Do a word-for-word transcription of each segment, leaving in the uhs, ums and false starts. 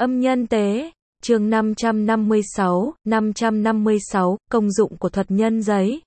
Âm nhân tế, chương năm trăm năm mươi sáu, năm trăm năm mươi sáu, công dụng của thuật nhân giấy.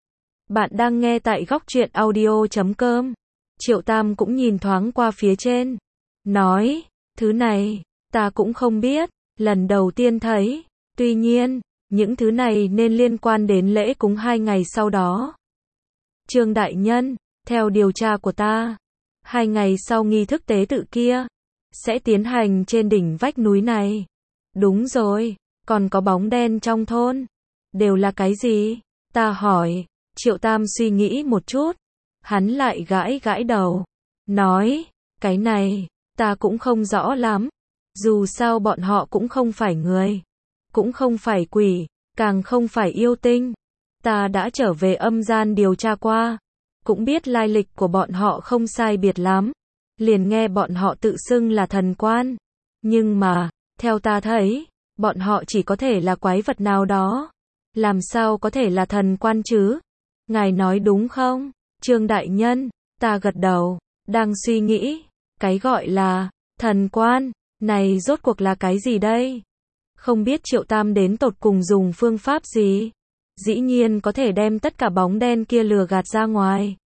Bạn đang nghe tại góc truyện audio chấm com. Triệu Tam cũng nhìn thoáng qua phía trên. Nói, thứ này, ta cũng không biết, lần đầu tiên thấy. Tuy nhiên, những thứ này nên liên quan đến lễ cúng hai ngày sau đó. Trương đại nhân, theo điều tra của ta, hai ngày sau nghi thức tế tự kia, sẽ tiến hành trên đỉnh vách núi này. Đúng rồi, còn có bóng đen trong thôn. Đều là cái gì? Ta hỏi. Triệu Tam suy nghĩ một chút. Hắn lại gãi gãi đầu. Nói, cái này, ta cũng không rõ lắm. Dù sao bọn họ cũng không phải người. Cũng không phải quỷ, càng không phải yêu tinh. Ta đã trở về âm gian điều tra qua. Cũng biết lai lịch của bọn họ không sai biệt lắm. Liền nghe bọn họ tự xưng là thần quan. Nhưng mà, theo ta thấy, bọn họ chỉ có thể là quái vật nào đó. Làm sao có thể là thần quan chứ? Ngài nói đúng không? Trương đại nhân, ta gật đầu, đang suy nghĩ, cái gọi là thần quan này rốt cuộc là cái gì đây? Không biết Triệu Tam đến tột cùng dùng phương pháp gì? Dĩ nhiên có thể đem tất cả bóng đen kia lừa gạt ra ngoài.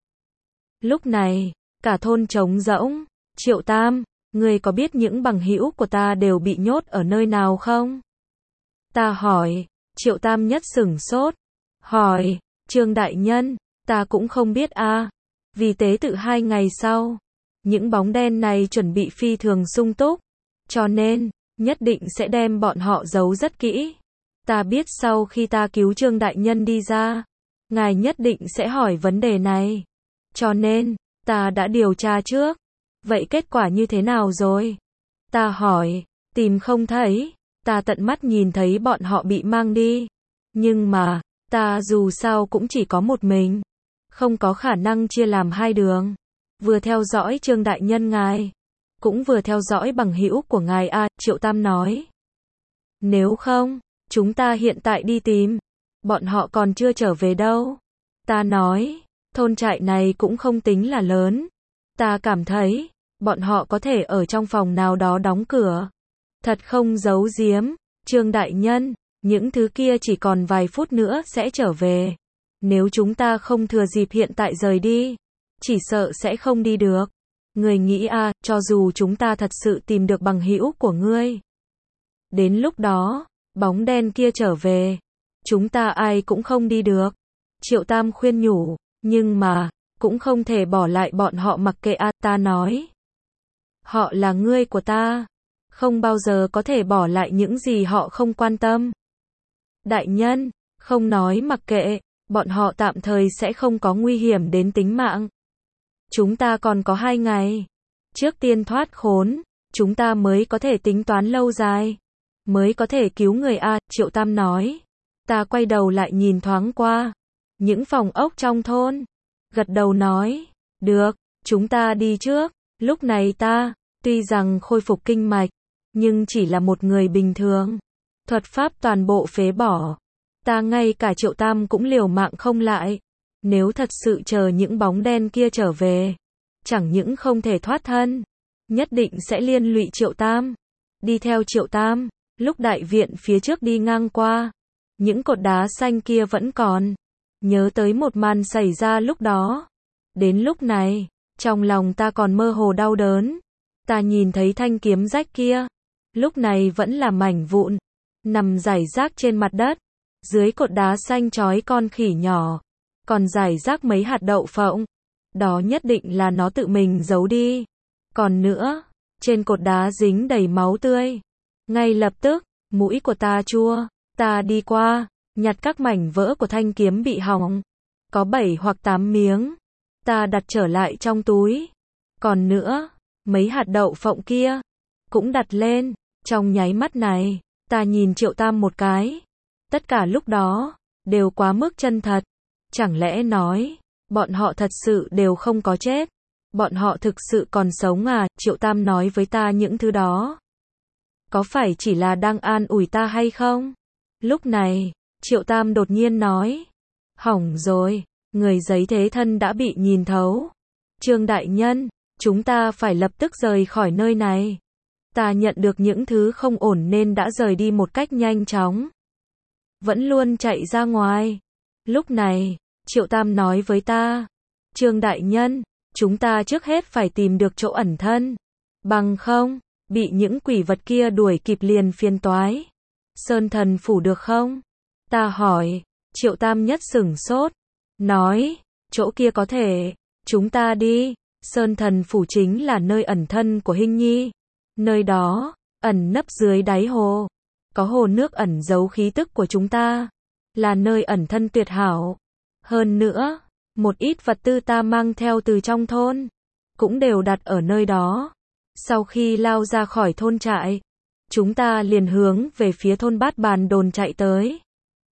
Lúc này, cả thôn trống rỗng. Triệu Tam, ngươi có biết những bằng hữu của ta đều bị nhốt ở nơi nào không? Ta hỏi. Triệu Tam nhất sửng sốt. Hỏi, Trương đại nhân, ta cũng không biết a. À. Vì tế tự hai ngày sau, những bóng đen này chuẩn bị phi thường sung túc, cho nên, nhất định sẽ đem bọn họ giấu rất kỹ. Ta biết sau khi ta cứu Trương đại nhân đi ra, ngài nhất định sẽ hỏi vấn đề này. Cho nên, ta đã điều tra trước. Vậy kết quả như thế nào rồi? Ta hỏi, tìm không thấy. Ta tận mắt nhìn thấy bọn họ bị mang đi. Nhưng mà, ta dù sao cũng chỉ có một mình. Không có khả năng chia làm hai đường. Vừa theo dõi Trương đại nhân ngài, cũng vừa theo dõi bằng hữu của ngài a. À, Triệu Tam nói. Nếu không, chúng ta hiện tại đi tìm. Bọn họ còn chưa trở về đâu. Ta nói, thôn trại này cũng không tính là lớn. Ta cảm thấy, bọn họ có thể ở trong phòng nào đó đóng cửa. Thật không giấu giếm, Trương đại nhân, những thứ kia chỉ còn vài phút nữa sẽ trở về. Nếu chúng ta không thừa dịp hiện tại rời đi, chỉ sợ sẽ không đi được. Người nghĩ à, cho dù chúng ta thật sự tìm được bằng hữu của ngươi, đến lúc đó, bóng đen kia trở về, chúng ta ai cũng không đi được. Triệu Tam khuyên nhủ, nhưng mà, cũng không thể bỏ lại bọn họ mặc kệ à, ta nói. Họ là ngươi của ta, không bao giờ có thể bỏ lại những gì họ không quan tâm. Đại nhân, không nói mặc kệ, bọn họ tạm thời sẽ không có nguy hiểm đến tính mạng. Chúng ta còn có hai ngày. Trước tiên thoát khốn, chúng ta mới có thể tính toán lâu dài. Mới có thể cứu người a. À, Triệu Tam nói. Ta quay đầu lại nhìn thoáng qua. Những phòng ốc trong thôn. Gật đầu nói. Được, chúng ta đi trước. Lúc này ta, tuy rằng khôi phục kinh mạch, nhưng chỉ là một người bình thường. Thuật pháp toàn bộ phế bỏ. Ta ngay cả Triệu Tam cũng liều mạng không lại. Nếu thật sự chờ những bóng đen kia trở về, chẳng những không thể thoát thân, nhất định sẽ liên lụy Triệu Tam. Đi theo Triệu Tam, lúc đại viện phía trước đi ngang qua, những cột đá xanh kia vẫn còn. Nhớ tới một màn xảy ra lúc đó. Đến lúc này, trong lòng ta còn mơ hồ đau đớn. Ta nhìn thấy thanh kiếm rách kia, lúc này vẫn là mảnh vụn, nằm rải rác trên mặt đất. Dưới cột đá xanh trói con khỉ nhỏ, còn rải rác mấy hạt đậu phộng. Đó nhất định là nó tự mình giấu đi. Còn nữa, trên cột đá dính đầy máu tươi. Ngay lập tức, mũi của ta chua. Ta đi qua, nhặt các mảnh vỡ của thanh kiếm bị hỏng. Có bảy hoặc tám miếng. Ta đặt trở lại trong túi. Còn nữa, mấy hạt đậu phộng kia, cũng đặt lên. Trong nháy mắt này, ta nhìn Triệu Tam một cái. Tất cả lúc đó, đều quá mức chân thật. Chẳng lẽ nói, bọn họ thật sự đều không có chết. Bọn họ thực sự còn sống à? Triệu Tam nói với ta những thứ đó. Có phải chỉ là đang an ủi ta hay không? Lúc này, Triệu Tam đột nhiên nói. Hỏng rồi, người giấy thế thân đã bị nhìn thấu. Trương đại nhân, chúng ta phải lập tức rời khỏi nơi này. Ta nhận được những thứ không ổn nên đã rời đi một cách nhanh chóng. Vẫn luôn chạy ra ngoài. Lúc này, Triệu Tam nói với ta, Trương đại nhân, chúng ta trước hết phải tìm được chỗ ẩn thân. Bằng không, bị những quỷ vật kia đuổi kịp liền phiền toái. Sơn thần phủ được không? Ta hỏi, Triệu Tam nhất sửng sốt. Nói, chỗ kia có thể, chúng ta đi. Sơn thần phủ chính là nơi ẩn thân của Hinh Nhi. Nơi đó, ẩn nấp dưới đáy hồ. Có hồ nước ẩn giấu khí tức của chúng ta. Là nơi ẩn thân tuyệt hảo. Hơn nữa, một ít vật tư ta mang theo từ trong thôn, cũng đều đặt ở nơi đó. Sau khi lao ra khỏi thôn trại, chúng ta liền hướng về phía thôn Bát Bàn Đồn chạy tới.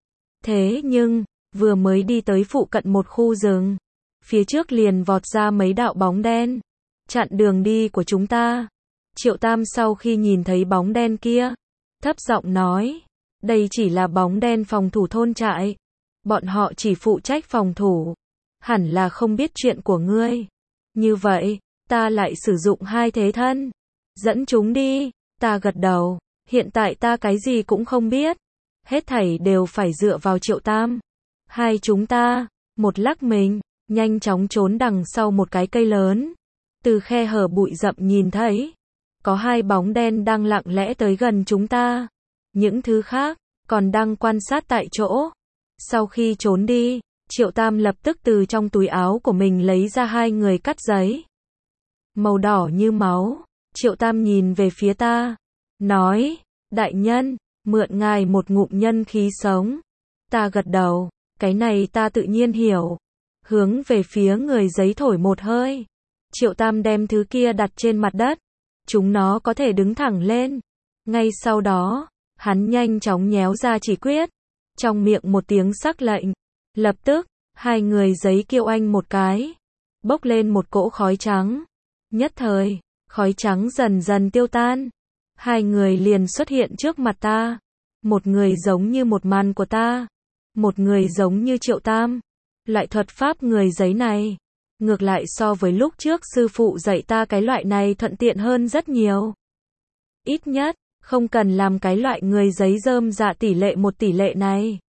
Thế nhưng, vừa mới đi tới phụ cận một khu rừng, phía trước liền vọt ra mấy đạo bóng đen, chặn đường đi của chúng ta. Triệu Tam sau khi nhìn thấy bóng đen kia, thấp giọng nói, đây chỉ là bóng đen phòng thủ thôn trại. Bọn họ chỉ phụ trách phòng thủ. Hẳn là không biết chuyện của ngươi. Như vậy, ta lại sử dụng hai thế thân. Dẫn chúng đi. Ta gật đầu. Hiện tại ta cái gì cũng không biết. Hết thảy đều phải dựa vào Triệu Tam. Hai chúng ta, một lắc mình, nhanh chóng trốn đằng sau một cái cây lớn. Từ khe hở bụi rậm nhìn thấy, có hai bóng đen đang lặng lẽ tới gần chúng ta. Những thứ khác, còn đang quan sát tại chỗ. Sau khi trốn đi, Triệu Tam lập tức từ trong túi áo của mình lấy ra hai người cắt giấy. Màu đỏ như máu. Triệu Tam nhìn về phía ta. Nói, đại nhân, mượn ngài một ngụm nhân khí sống. Ta gật đầu, cái này ta tự nhiên hiểu. Hướng về phía người giấy thổi một hơi. Triệu Tam đem thứ kia đặt trên mặt đất. Chúng nó có thể đứng thẳng lên. Ngay sau đó, hắn nhanh chóng nhéo ra chỉ quyết. Trong miệng một tiếng sắc lệnh. Lập tức, hai người giấy kêu anh một cái. Bốc lên một cỗ khói trắng. Nhất thời, khói trắng dần dần tiêu tan. Hai người liền xuất hiện trước mặt ta. Một người giống như một màn của ta. Một người giống như Triệu Tam. Loại thuật pháp người giấy này, ngược lại so với lúc trước sư phụ dạy ta cái loại này thuận tiện hơn rất nhiều. Ít nhất, không cần làm cái loại người giấy rơm dạ tỷ lệ một tỷ lệ này.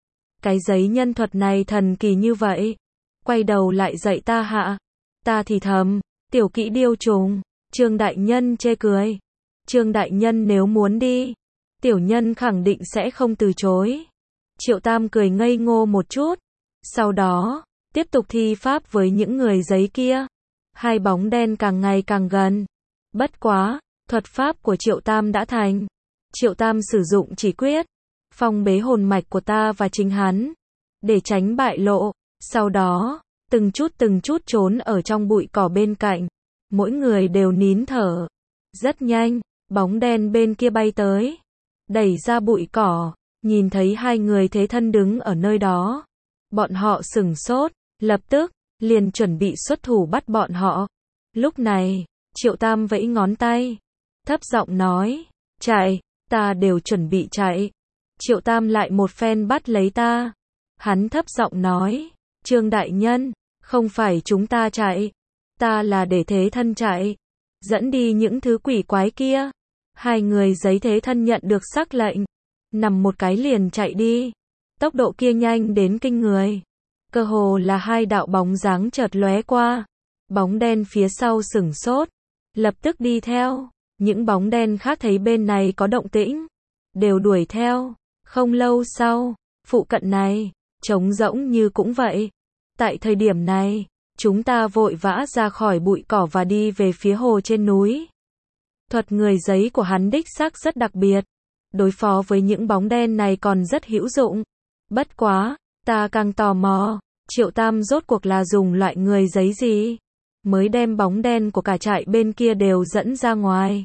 Cái giấy nhân thuật này thần kỳ như vậy. Quay đầu lại dạy ta hạ. Ta thì thầm, tiểu kỹ điêu trùng. Trương đại nhân chê cười. Trương đại nhân nếu muốn đi, tiểu nhân khẳng định sẽ không từ chối. Triệu Tam cười ngây ngô một chút. Sau đó, tiếp tục thi pháp với những người giấy kia. Hai bóng đen càng ngày càng gần. Bất quá, thuật pháp của Triệu Tam đã thành. Triệu Tam sử dụng chỉ quyết, phong bế hồn mạch của ta và chính hắn, để tránh bại lộ. Sau đó, từng chút từng chút trốn ở trong bụi cỏ bên cạnh. Mỗi người đều nín thở. Rất nhanh, bóng đen bên kia bay tới. Đẩy ra bụi cỏ, nhìn thấy hai người thế thân đứng ở nơi đó. Bọn họ sửng sốt, lập tức, liền chuẩn bị xuất thủ bắt bọn họ. Lúc này, Triệu Tam vẫy ngón tay, thấp giọng nói, chạy, ta đều chuẩn bị chạy. Triệu Tam lại một phen bắt lấy ta. Hắn thấp giọng nói, Trương đại nhân, không phải chúng ta chạy, ta là để thế thân chạy, dẫn đi những thứ quỷ quái kia. Hai người giấy thế thân nhận được sắc lệnh, nằm một cái liền chạy đi. Tốc độ kia nhanh đến kinh người. Cơ hồ là hai đạo bóng dáng chợt lóe qua. Bóng đen phía sau sửng sốt, lập tức đi theo. Những bóng đen khác thấy bên này có động tĩnh, đều đuổi theo. Không lâu sau, phụ cận này, trống rỗng như cũng vậy. Tại thời điểm này, chúng ta vội vã ra khỏi bụi cỏ và đi về phía hồ trên núi. Thuật người giấy của hắn đích xác rất đặc biệt. Đối phó với những bóng đen này còn rất hữu dụng. Bất quá, ta càng tò mò, Triệu Tam rốt cuộc là dùng loại người giấy gì, mới đem bóng đen của cả trại bên kia đều dẫn ra ngoài.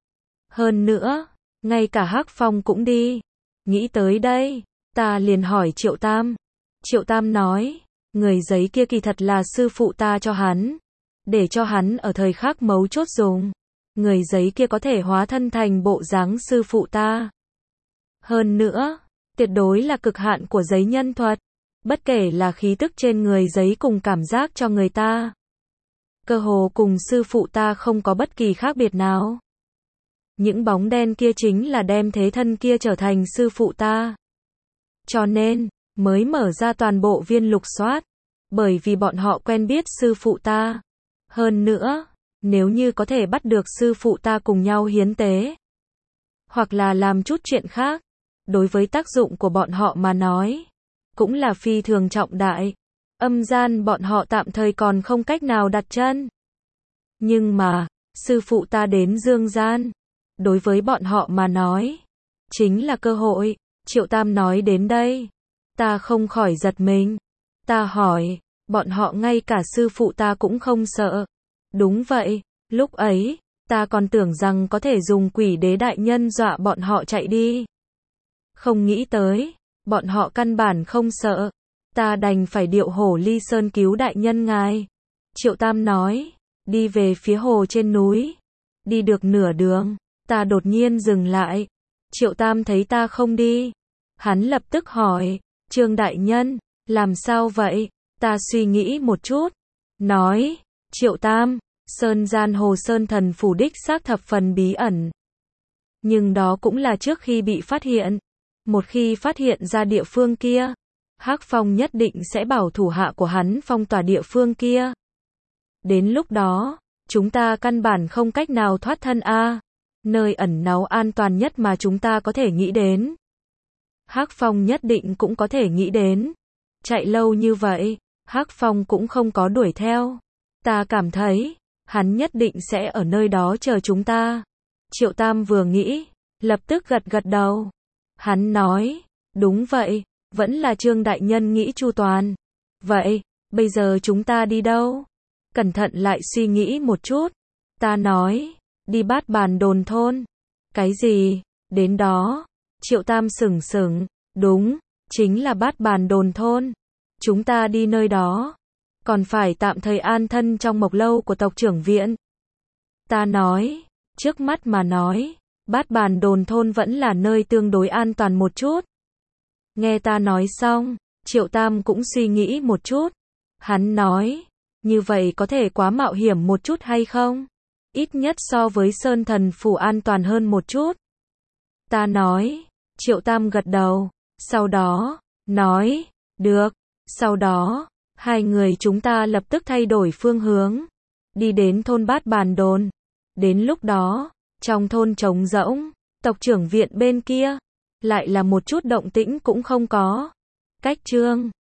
Hơn nữa, ngay cả Hắc Phong cũng đi. Nghĩ tới đây, ta liền hỏi Triệu Tam. Triệu Tam nói, người giấy kia kỳ thật là sư phụ ta cho hắn, để cho hắn ở thời khắc mấu chốt dùng. Người giấy kia có thể hóa thân thành bộ dáng sư phụ ta. Hơn nữa, tuyệt đối là cực hạn của giấy nhân thuật. Bất kể là khí tức trên người giấy cùng cảm giác cho người ta, cơ hồ cùng sư phụ ta không có bất kỳ khác biệt nào. Những bóng đen kia chính là đem thế thân kia trở thành sư phụ ta. Cho nên, mới mở ra toàn bộ viên lục soát. Bởi vì bọn họ quen biết sư phụ ta. Hơn nữa, nếu như có thể bắt được sư phụ ta cùng nhau hiến tế, hoặc là làm chút chuyện khác, đối với tác dụng của bọn họ mà nói, cũng là phi thường trọng đại. Âm gian bọn họ tạm thời còn không cách nào đặt chân. Nhưng mà, sư phụ ta đến dương gian, đối với bọn họ mà nói, chính là cơ hội. Triệu Tam nói đến đây, ta không khỏi giật mình. Ta hỏi, bọn họ ngay cả sư phụ ta cũng không sợ. Đúng vậy, lúc ấy, ta còn tưởng rằng có thể dùng quỷ đế đại nhân dọa bọn họ chạy đi. Không nghĩ tới, bọn họ căn bản không sợ. Ta đành phải điệu hổ ly sơn cứu đại nhân ngài. Triệu Tam nói, đi về phía hồ trên núi. Đi được nửa đường, ta đột nhiên dừng lại. Triệu Tam thấy ta không đi. Hắn lập tức hỏi, Trương đại nhân, làm sao vậy? Ta suy nghĩ một chút. Nói, Triệu Tam, sơn gian hồ sơn thần phủ đích xác thập phần bí ẩn. Nhưng đó cũng là trước khi bị phát hiện. Một khi phát hiện ra địa phương kia, Hắc Phong nhất định sẽ bảo thủ hạ của hắn phong tỏa địa phương kia. Đến lúc đó, chúng ta căn bản không cách nào thoát thân a. Nơi ẩn náu an toàn nhất mà chúng ta có thể nghĩ đến. Hắc Phong nhất định cũng có thể nghĩ đến. Chạy lâu như vậy, Hắc Phong cũng không có đuổi theo. Ta cảm thấy, hắn nhất định sẽ ở nơi đó chờ chúng ta. Triệu Tam vừa nghĩ, lập tức gật gật đầu. Hắn nói, đúng vậy, vẫn là Trương đại nhân nghĩ chu toàn. Vậy, bây giờ chúng ta đi đâu? Cẩn thận lại suy nghĩ một chút. Ta nói, đi Bát Bàn Đồn thôn. Cái gì? Đến đó. Triệu Tam sững sững, đúng, chính là Bát Bàn Đồn thôn. Chúng ta đi nơi đó, còn phải tạm thời an thân trong mộc lâu của tộc trưởng viện. Ta nói, trước mắt mà nói, Bát Bàn Đồn thôn vẫn là nơi tương đối an toàn một chút. Nghe ta nói xong, Triệu Tam cũng suy nghĩ một chút. Hắn nói, như vậy có thể quá mạo hiểm một chút hay không? Ít nhất so với Sơn Thần Phủ an toàn hơn một chút. Ta nói, Triệu Tam gật đầu, sau đó, nói, được. Sau đó, hai người chúng ta lập tức thay đổi phương hướng, đi đến thôn Bát Bàn Đồn. Đến lúc đó, trong thôn trống rỗng, tộc trưởng viện bên kia, lại là một chút động tĩnh cũng không có. Cách chương